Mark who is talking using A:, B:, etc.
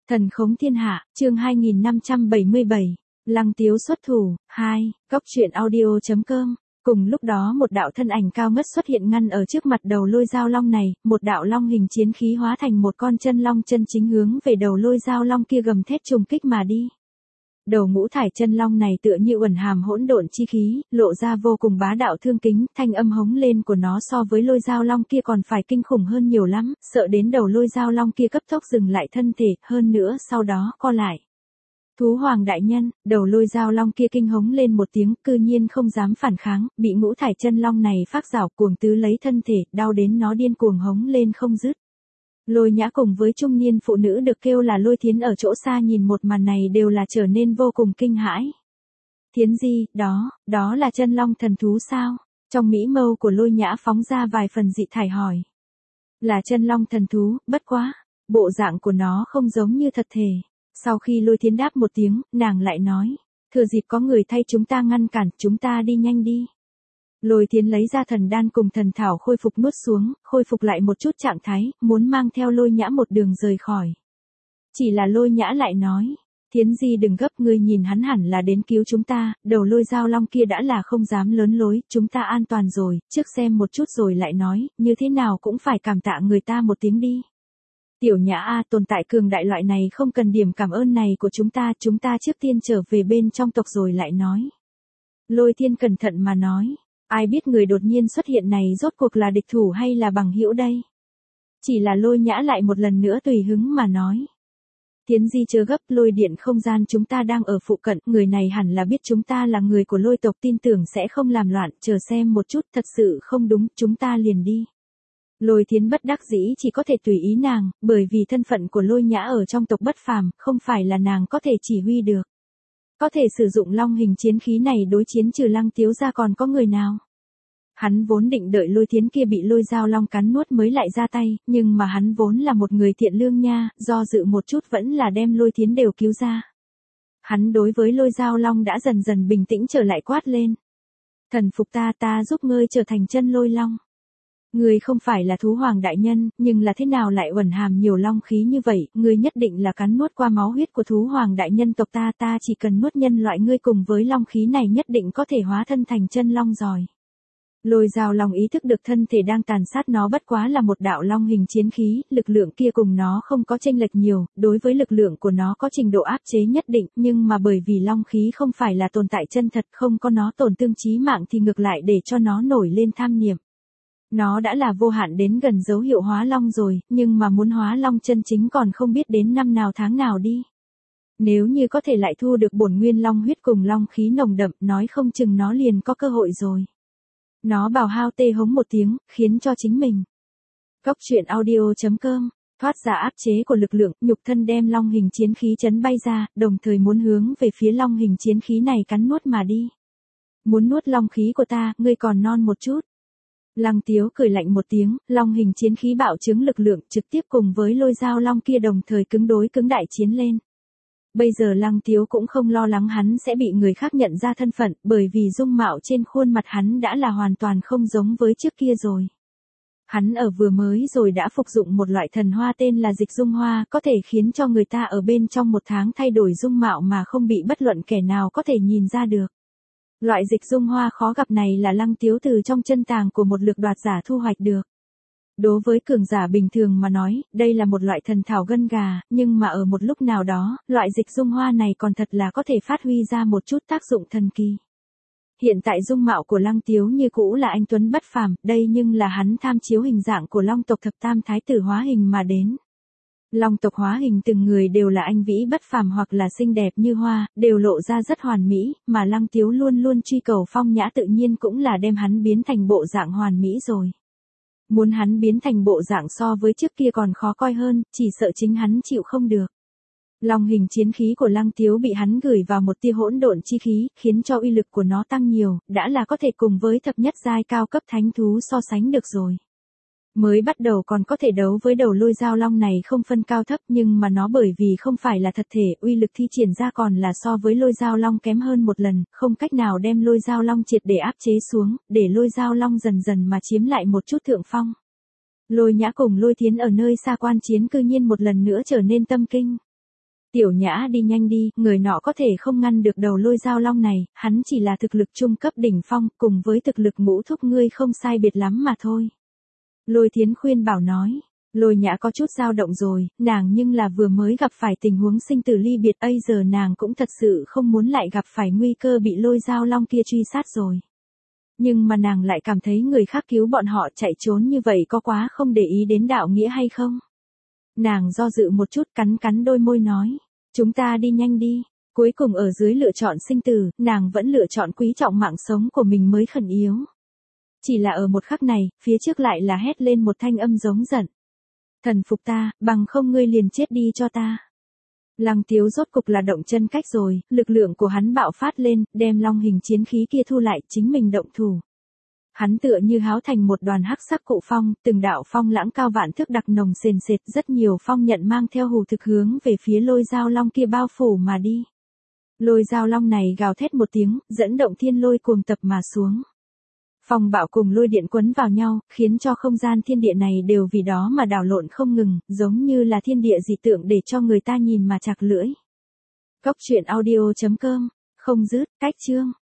A: Thần khống thiên hạ, chương 2577, Lăng Tiếu xuất thủ, 2, Cốc truyện audio.com. Cùng lúc đó một đạo thân ảnh cao ngất xuất hiện ngăn ở trước mặt đầu lôi dao long này, một đạo long hình chiến khí hóa thành một con chân long chân chính hướng về đầu lôi dao long kia gầm thét trùng kích mà đi. Đầu ngũ thải chân long này tựa như uẩn hàm hỗn độn chi khí, lộ ra vô cùng bá đạo thương kính, thanh âm hống lên của nó so với lôi dao long kia còn phải kinh khủng hơn nhiều lắm, sợ đến đầu lôi dao long kia cấp tốc dừng lại thân thể, hơn nữa sau đó co lại. Thú hoàng đại nhân, đầu lôi dao long kia kinh hống lên một tiếng, cư nhiên không dám phản kháng, bị ngũ thải chân long này phác rảo cuồng tứ lấy thân thể, đau đến nó điên cuồng hống lên không dứt. Lôi Nhã cùng với trung niên phụ nữ được kêu là Lôi Thiến ở chỗ xa nhìn một màn này đều là trở nên vô cùng kinh hãi. Thiến Di, đó là chân long thần thú sao? Trong mỹ mâu của Lôi Nhã phóng ra vài phần dị thải hỏi. Là chân long thần thú, bất quá, bộ dạng của nó không giống như thật thể. Sau khi Lôi Thiến đáp một tiếng, nàng lại nói, thừa dịp có người thay chúng ta ngăn cản, chúng ta đi nhanh đi. Lôi Thiến lấy ra thần đan cùng thần thảo khôi phục nuốt xuống, khôi phục lại một chút trạng thái, muốn mang theo Lôi Nhã một đường rời khỏi. Chỉ là Lôi Nhã lại nói, Thiến Di đừng gấp, ngươi nhìn hắn hẳn là đến cứu chúng ta, đầu lôi dao long kia đã là không dám lớn lối, chúng ta an toàn rồi, trước xem một chút rồi lại nói, như thế nào cũng phải cảm tạ người ta một tiếng đi. Tiểu Nhã a, tồn tại cường đại loại này không cần điểm cảm ơn này của chúng ta trước tiên trở về bên trong tộc rồi lại nói. Lôi Thiên cẩn thận mà nói. Ai biết người đột nhiên xuất hiện này rốt cuộc là địch thủ hay là bằng hữu đây? Chỉ là Lôi Nhã lại một lần nữa tùy hứng mà nói. Thiến Di chớ gấp, lôi điện không gian chúng ta đang ở phụ cận, người này hẳn là biết chúng ta là người của lôi tộc, tin tưởng sẽ không làm loạn, chờ xem một chút, thật sự không đúng, chúng ta liền đi. Lôi Thiến bất đắc dĩ chỉ có thể tùy ý nàng, bởi vì thân phận của Lôi Nhã ở trong tộc bất phàm, không phải là nàng có thể chỉ huy được. Có thể sử dụng long hình chiến khí này đối chiến trừ Lăng Tiếu ra còn có người nào? Hắn vốn định đợi Lôi Thiến kia bị lôi dao long cắn nuốt mới lại ra tay, nhưng mà hắn vốn là một người thiện lương nha, do dự một chút vẫn là đem Lôi Thiến đều cứu ra. Hắn đối với lôi dao long đã dần dần bình tĩnh trở lại quát lên. Thần phục ta giúp ngươi trở thành chân lôi long. Ngươi không phải là thú hoàng đại nhân, nhưng là thế nào lại uẩn hàm nhiều long khí như vậy, ngươi nhất định là cắn nuốt qua máu huyết của thú hoàng đại nhân tộc ta chỉ cần nuốt nhân loại ngươi cùng với long khí này nhất định có thể hóa thân thành chân long rồi. Lôi dao long ý thức được thân thể đang tàn sát nó bất quá là một đạo long hình chiến khí, lực lượng kia cùng nó không có chênh lệch nhiều, đối với lực lượng của nó có trình độ áp chế nhất định, nhưng mà bởi vì long khí không phải là tồn tại chân thật, không có nó tổn thương chí mạng thì ngược lại để cho nó nổi lên tham niệm. Nó đã là vô hạn đến gần dấu hiệu hóa long rồi, nhưng mà muốn hóa long chân chính còn không biết đến năm nào tháng nào đi. Nếu như có thể lại thu được bổn nguyên long huyết cùng long khí nồng đậm, nói không chừng nó liền có cơ hội rồi. Nó bào hao tê hống một tiếng, khiến cho chính mình. Cốc truyện audio.com, thoát ra áp chế của lực lượng, nhục thân đem long hình chiến khí chấn bay ra, đồng thời muốn hướng về phía long hình chiến khí này cắn nuốt mà đi. Muốn nuốt long khí của ta, ngươi còn non một chút. Lăng Tiếu cười lạnh một tiếng, long hình chiến khí bạo chứng lực lượng trực tiếp cùng với lôi dao long kia đồng thời cứng đại chiến lên. Bây giờ Lăng Tiếu cũng không lo lắng hắn sẽ bị người khác nhận ra thân phận, bởi vì dung mạo trên khuôn mặt hắn đã là hoàn toàn không giống với trước kia rồi. Hắn ở vừa mới rồi đã phục dụng một loại thần hoa tên là dịch dung hoa, có thể khiến cho người ta ở bên trong một tháng thay đổi dung mạo mà không bị bất luận kẻ nào có thể nhìn ra được. Loại dịch dung hoa khó gặp này là Lăng Tiếu từ trong chân tàng của một lược đoạt giả thu hoạch được. Đối với cường giả bình thường mà nói, đây là một loại thần thảo gân gà, nhưng mà ở một lúc nào đó, loại dịch dung hoa này còn thật là có thể phát huy ra một chút tác dụng thần kỳ. Hiện tại dung mạo của Lăng Tiếu như cũ là anh tuấn bất phàm, đây nhưng là hắn tham chiếu hình dạng của long tộc thập tam thái tử hóa hình mà đến. Long tộc hóa hình từng người đều là anh vĩ bất phàm hoặc là xinh đẹp như hoa, đều lộ ra rất hoàn mỹ, mà Lăng Tiếu luôn luôn truy cầu phong nhã tự nhiên cũng là đem hắn biến thành bộ dạng hoàn mỹ rồi. Muốn hắn biến thành bộ dạng so với trước kia còn khó coi hơn, chỉ sợ chính hắn chịu không được. Long hình chiến khí của Lăng Tiếu bị hắn gửi vào một tia hỗn độn chi khí, khiến cho uy lực của nó tăng nhiều, đã là có thể cùng với thập nhất giai cao cấp thánh thú so sánh được rồi. Mới bắt đầu còn có thể đấu với đầu lôi dao long này không phân cao thấp, nhưng mà nó bởi vì không phải là thật thể, uy lực thi triển ra còn là so với lôi dao long kém hơn một lần, không cách nào đem lôi dao long triệt để áp chế xuống, để lôi dao long dần dần mà chiếm lại một chút thượng phong. Lôi Nhã cùng Lôi Thiến ở nơi xa quan chiến cư nhiên một lần nữa trở nên tâm kinh. Tiểu Nhã đi nhanh đi, người nọ có thể không ngăn được đầu Lôi Dao Long này, hắn chỉ là thực lực trung cấp đỉnh phong, cùng với thực lực ngũ thúc ngươi không sai biệt lắm mà thôi. Lôi Thiến khuyên bảo nói. Lôi Nhã có chút dao động rồi, nàng nhưng là vừa mới gặp phải tình huống sinh tử ly biệt, giờ nàng cũng thật sự không muốn lại gặp phải nguy cơ bị Lôi Dao Long kia truy sát rồi. Nhưng mà nàng lại cảm thấy người khác cứu bọn họ chạy trốn như vậy có quá không để ý đến đạo nghĩa hay không? Nàng do dự một chút, cắn cắn đôi môi nói, chúng ta đi nhanh đi. Cuối cùng ở dưới lựa chọn sinh tử, nàng vẫn lựa chọn quý trọng mạng sống của mình mới khẩn yếu. Chỉ là ở một khắc này, phía trước lại là hét lên một thanh âm giống giận. Thần phục ta, bằng không ngươi liền chết đi cho ta. Lăng Tiếu rốt cục là động chân cách rồi, lực lượng của hắn bạo phát lên, đem long hình chiến khí kia thu lại, chính mình động thủ. Hắn tựa như háo thành một đoàn hắc sắc cụ phong, từng đạo phong lãng cao vạn thước đặc nồng sền sệt, rất nhiều phong nhận mang theo hù thực hướng về phía Lôi Dao Long kia bao phủ mà đi. Lôi Dao Long này gào thét một tiếng, dẫn động thiên lôi cuồng tập mà xuống. Phong bạo cùng lôi điện quấn vào nhau, khiến cho không gian thiên địa này đều vì đó mà đảo lộn không ngừng, giống như là thiên địa dị tượng để cho người ta nhìn mà chạc lưỡi. Góc truyện audio.com, không dứt, cách chương.